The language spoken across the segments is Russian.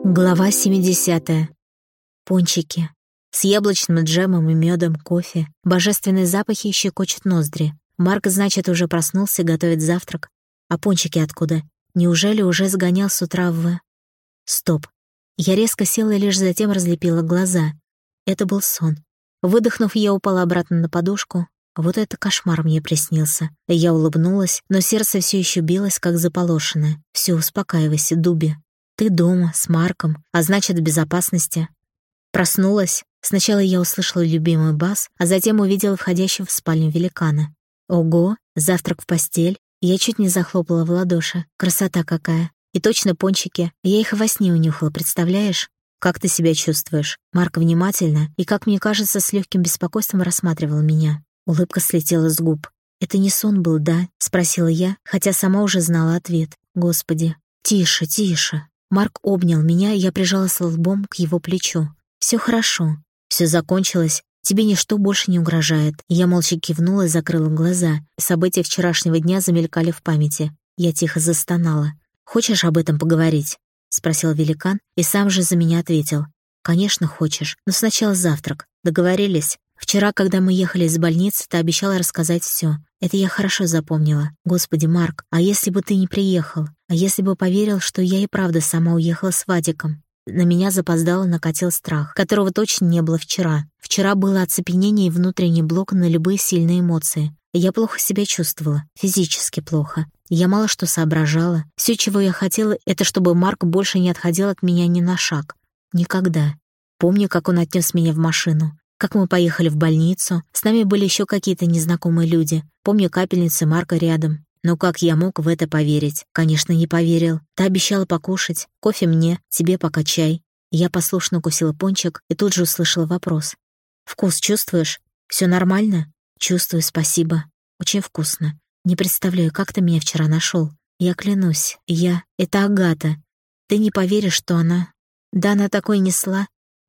Глава 70. Пончики. С яблочным джемом и медом, кофе. Божественные запахи щекочут ноздри. Марк, значит, уже проснулся и готовит завтрак. А пончики откуда? Неужели уже сгонял с утра в... Стоп. Я резко села и лишь затем разлепила глаза. Это был сон. Выдохнув, я упала обратно на подушку. Вот это кошмар мне приснился. Я улыбнулась, но сердце все еще билось, как заполошенное. Все, успокаивайся, Дуби. Ты дома, с Марком, а значит, в безопасности. Проснулась. Сначала я услышала любимый бас, а затем увидела входящего в спальню великана. Ого, завтрак в постель. Я чуть не захлопала в ладоши. Красота какая. И точно пончики. Я их во сне унюхала, представляешь? Как ты себя чувствуешь? Марк внимательно и, как мне кажется, с легким беспокойством рассматривал меня. Улыбка слетела с губ. «Это не сон был, да?» — спросила я, хотя сама уже знала ответ. Господи. «Тише, тише». Марк обнял меня, и я прижалась лбом к его плечу. «Все хорошо. Все закончилось. Тебе ничто больше не угрожает». Я молча кивнула и закрыла глаза. События вчерашнего дня замелькали в памяти. Я тихо застонала. «Хочешь об этом поговорить?» — спросил великан, и сам же за меня ответил. «Конечно, хочешь. Но сначала завтрак. Договорились?» Вчера, когда мы ехали из больницы, ты обещала рассказать все. Это я хорошо запомнила. Господи, Марк, а если бы ты не приехал? А если бы поверил, что я и правда сама уехала с Вадиком? На меня запоздало накатил страх, которого точно не было вчера. Вчера было оцепенение и внутренний блок на любые сильные эмоции. Я плохо себя чувствовала, физически плохо. Я мало что соображала. Все, чего я хотела, это чтобы Марк больше не отходил от меня ни на шаг. Никогда. Помню, как он отнес меня в машину. Как мы поехали в больницу, с нами были еще какие-то незнакомые люди. Помню капельницу Марка рядом. Но как я мог в это поверить? Конечно, не поверил. Ты обещала покушать. Кофе мне, тебе пока чай. Я послушно укусила пончик и тут же услышала вопрос. «Вкус чувствуешь? Все нормально?» «Чувствую, спасибо. Очень вкусно. Не представляю, как ты меня вчера нашел. Я клянусь, Это Агата. Ты не поверишь, что она... Да она такое несла.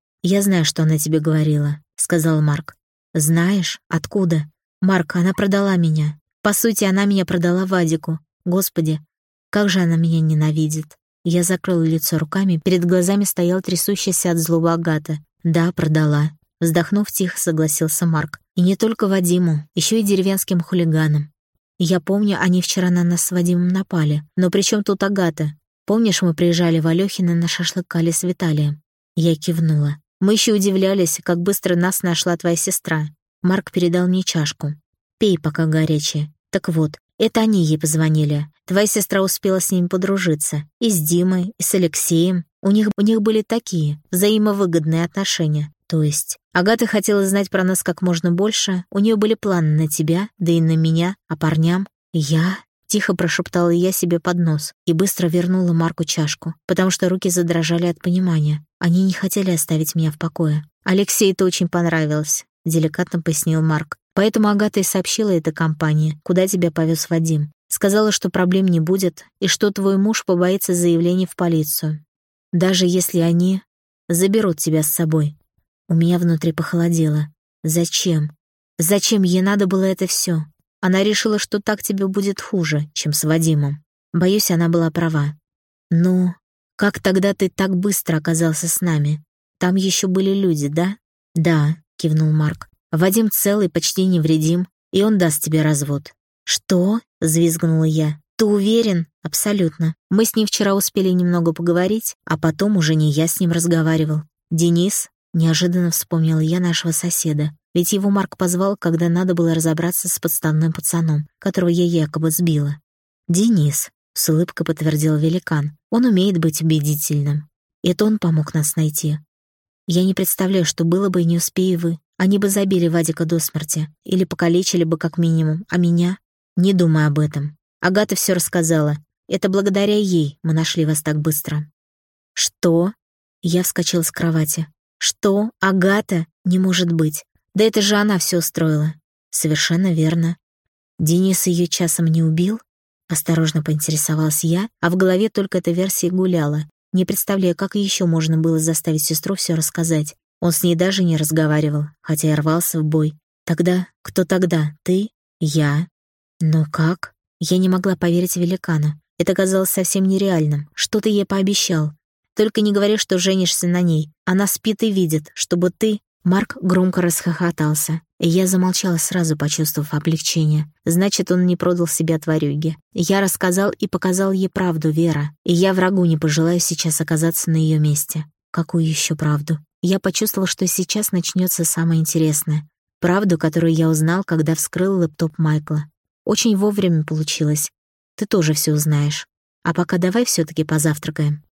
Я знаю, что она тебе говорила», — сказал Марк. «Знаешь? Откуда?» «Марк, она продала меня. По сути, она меня продала Вадику. Господи, как же она меня ненавидит». Я закрыла лицо руками, перед глазами стоял трясущийся от злобы Агата. «Да, продала». Вздохнув, тихо согласился Марк. «И не только Вадиму, еще и деревенским хулиганам. Я помню, они вчера на нас с Вадимом напали. Но при чем тут Агата? Помнишь, мы приезжали в Алёхино на шашлык-кали с Виталием?» Я кивнула. «Мы еще удивлялись, как быстро нас нашла твоя сестра». Марк передал мне чашку. «Пей, пока горячее. Так вот, это они ей позвонили. Твоя сестра успела с ними подружиться. И с Димой, и с Алексеем. У них были такие взаимовыгодные отношения. То есть, Агата хотела знать про нас как можно больше. У нее были планы на тебя, да и на меня, а парням. Я...» Тихо прошептала я себе под нос и быстро вернула Марку чашку, потому что руки задрожали от понимания. Они не хотели оставить меня в покое. «Алексею это очень понравилось», — деликатно пояснил Марк. «Поэтому Агата и сообщила этой компании, куда тебя повез Вадим. Сказала, что проблем не будет и что твой муж побоится заявлений в полицию. Даже если они заберут тебя с собой». У меня внутри похолодело. Зачем? Зачем ей надо было это все? Она решила, что так тебе будет хуже, чем с Вадимом. Боюсь, она была права. «Ну, как тогда ты так быстро оказался с нами? Там еще были люди, да?» «Да», — кивнул Марк. «Вадим целый, почти невредим, и он даст тебе развод». «Что?» — взвизгнула я. «Ты уверен?» «Абсолютно. Мы с ним вчера успели немного поговорить, а потом уже не я с ним разговаривал. Денис?» Неожиданно вспомнила я нашего соседа. Ведь его Марк позвал, когда надо было разобраться с подставным пацаном, которого я якобы сбила. «Денис», — с улыбкой подтвердил великан. «Он умеет быть убедительным. Это он помог нас найти. Я не представляю, что было бы, не успея вы. Они бы забили Вадика до смерти. Или покалечили бы как минимум. А меня? Не думай об этом. Агата все рассказала. Это благодаря ей мы нашли вас так быстро». «Что?» Я вскочила с кровати. «Что? Агата? Не может быть. Да это же она все устроила». «Совершенно верно». «Денис ее часом не убил?» Осторожно поинтересовалась я, а в голове только эта версия гуляла, не представляя, как еще можно было заставить сестру все рассказать. Он с ней даже не разговаривал, хотя и рвался в бой. «Тогда? Кто тогда? Ты? Я?» «Но как?» Я не могла поверить великану. Это казалось совсем нереальным. Что ты ей пообещал? Только не говори, что женишься на ней. Она спит и видит, чтобы ты...» Марк громко расхохотался, и я замолчала, сразу почувствовав облегчение. Значит, он не продал себя тварюге. Я рассказал и показал ей правду, Вера, и я врагу не пожелаю сейчас оказаться на ее месте. Какую еще правду? Я почувствовала, что сейчас начнется самое интересное. Правду, которую я узнал, когда вскрыл лэптоп Майкла. Очень вовремя получилось. Ты тоже все узнаешь. А пока давай все-таки позавтракаем.